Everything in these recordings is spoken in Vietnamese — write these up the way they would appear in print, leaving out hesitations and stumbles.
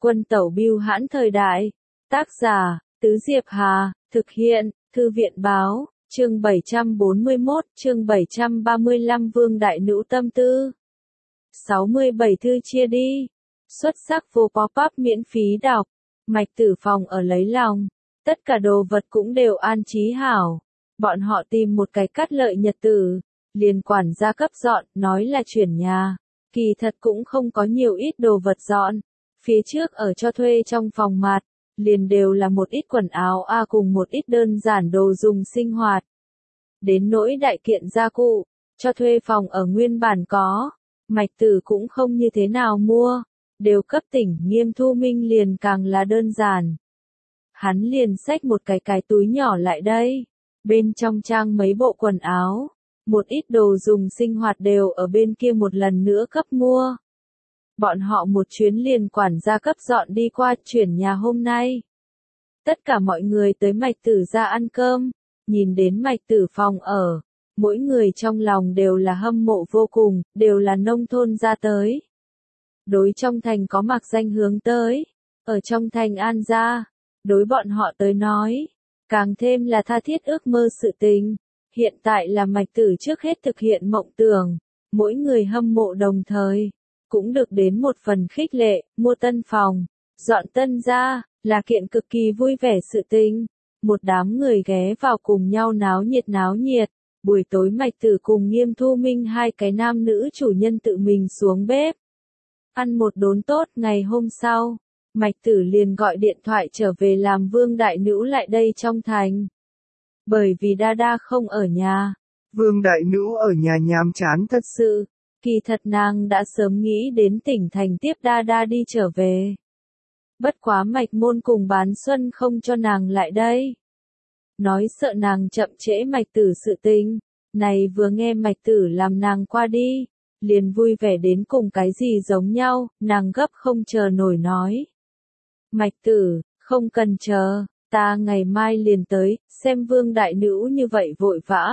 Quân tẩu bưu hãn thời đại. Tác giả, Tứ Diệp Hà, thực hiện, Thư viện Báo, chương 741, chương 735 Vương Đại Nữ Tâm Tư. 67 thư chia đi. Xuất sắc vô pop-up miễn phí đọc. Mạch Tử Phòng ở lấy lòng. Tất cả đồ vật cũng đều an trí hảo. Bọn họ tìm một cái cắt lợi nhật tử. Liền quản gia cấp dọn, nói là chuyển nhà. Kỳ thật cũng không có nhiều ít đồ vật dọn. Phía trước ở cho thuê trong phòng mặt, liền đều là một ít quần áo cùng một ít đơn giản đồ dùng sinh hoạt. Đến nỗi đại kiện gia cụ, cho thuê phòng ở nguyên bản có, Mạch Tử cũng không như thế nào mua, đều cấp tỉnh. Nghiêm Thu Minh liền càng là đơn giản. Hắn liền xách một cái túi nhỏ lại đây, bên trong trang mấy bộ quần áo, một ít đồ dùng sinh hoạt đều ở bên kia một lần nữa cấp mua. Bọn họ một chuyến liền quản gia cấp dọn đi qua chuyển nhà hôm nay. Tất cả mọi người tới Mạch Tử ra ăn cơm, nhìn đến Mạch Tử phòng ở, mỗi người trong lòng đều là hâm mộ vô cùng, đều là nông thôn ra tới. Đối trong thành có mặc danh hướng tới, ở trong thành an gia, đối bọn họ tới nói, càng thêm là tha thiết ước mơ sự tình. Hiện tại là Mạch Tử trước hết thực hiện mộng tưởng, mỗi người hâm mộ đồng thời, cũng được đến một phần khích lệ. Mua tân phòng, dọn tân gia, là kiện cực kỳ vui vẻ sự tình. Một đám người ghé vào cùng nhau náo nhiệt. Buổi tối Mạch Tử cùng Nghiêm Thu Minh hai cái nam nữ chủ nhân tự mình xuống bếp. Ăn một đốn tốt. Ngày hôm sau, Mạch Tử liền gọi điện thoại trở về làm Vương Đại Nữ lại đây trong thành. Bởi vì Đa không ở nhà, Vương Đại Nữ ở nhà nhàm chán thật sự. Kỳ thật nàng đã sớm nghĩ đến tỉnh thành tiếp Đa đi trở về. Bất quá Mạch Môn cùng Bán Xuân không cho nàng lại đây. Nói sợ nàng chậm trễ Mạch Tử sự tình. Này vừa nghe Mạch Tử làm nàng qua đi, liền vui vẻ đến cùng cái gì giống nhau, nàng gấp không chờ nổi nói. Mạch Tử, không cần chờ, ta ngày mai liền tới. Xem Vương Đại Nữ như vậy vội vã.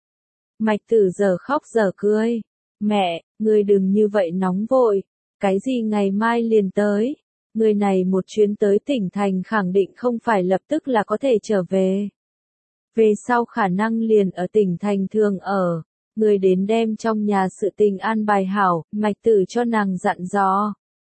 Mạch Tử giờ khóc giờ cười. Mẹ, ngươi đừng như vậy nóng vội, cái gì ngày mai liền tới, người này một chuyến tới tỉnh thành khẳng định không phải lập tức là có thể trở về. Về sau khả năng liền ở tỉnh thành thường ở, người đến đem trong nhà sự tình an bài hảo. Mạch Tử cho nàng dặn dò.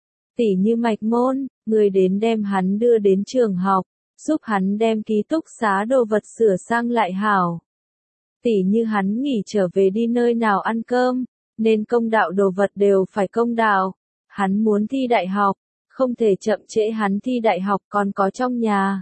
Tỉ như Mạch Môn, người đến đem hắn đưa đến trường học, giúp hắn đem ký túc xá đồ vật sửa sang lại hảo. Tỉ như hắn nghỉ trở về đi nơi nào ăn cơm, nên công đạo đồ vật đều phải công đạo. Hắn muốn thi đại học, không thể chậm trễ hắn thi đại học. Còn có trong nhà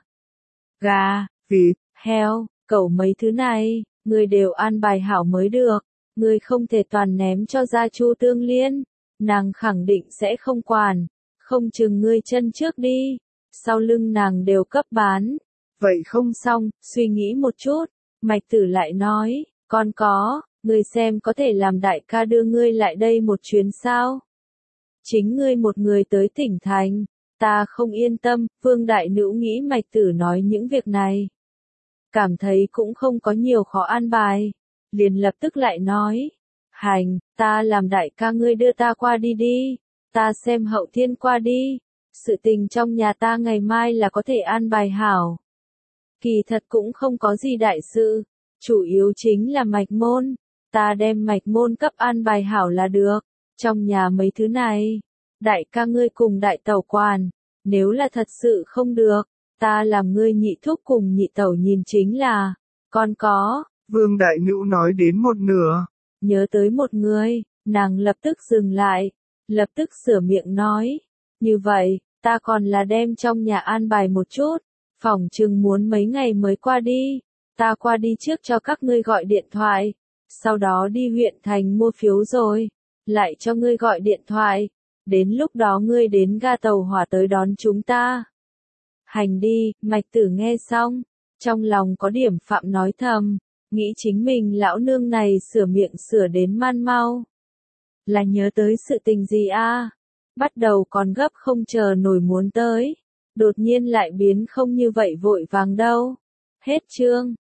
gà, vịt, heo, cẩu mấy thứ này, người đều an bài hảo mới được. Người không thể toàn ném cho gia Chu Tương Liên, nàng khẳng định sẽ không quản, không chừng ngươi chân trước đi, sau lưng nàng đều cấp bán. Vậy không xong, suy nghĩ một chút, Mạch Tử lại nói, còn có, ngươi xem có thể làm đại ca đưa ngươi lại đây một chuyến sao? Chính ngươi một người tới tỉnh thành, ta không yên tâm. Vương Đại Nữ nghĩ Mạch Tử nói những việc này, cảm thấy cũng không có nhiều khó an bài, liền lập tức lại nói, hành, ta làm đại ca ngươi đưa ta qua đi đi, ta xem hậu thiên qua đi, sự tình trong nhà ta ngày mai là có thể an bài hảo. Kỳ thật cũng không có gì đại sự, chủ yếu chính là Mạch Môn, ta đem Mạch Môn cấp an bài hảo là được. Trong nhà mấy thứ này, đại ca ngươi cùng đại tẩu quản, nếu là thật sự không được, ta làm ngươi nhị thúc cùng nhị tẩu nhìn chính là. Còn có, Vương Đại Nữ nói đến một nửa, nhớ tới một người, nàng lập tức dừng lại, lập tức sửa miệng nói, như vậy, ta còn là đem trong nhà an bài một chút, phỏng chừng muốn mấy ngày mới qua đi, ta qua đi trước cho các ngươi gọi điện thoại, sau đó đi huyện thành mua phiếu rồi, lại cho ngươi gọi điện thoại, đến lúc đó ngươi đến ga tàu hỏa tới đón chúng ta. Hành đi. Mạch Tử nghe xong, trong lòng có điểm phạm nói thầm, nghĩ chính mình lão nương này sửa miệng sửa đến man mau. Là nhớ tới sự tình gì a? Bắt đầu còn gấp không chờ nổi muốn tới, đột nhiên lại biến không như vậy vội vàng đâu. Hết chương.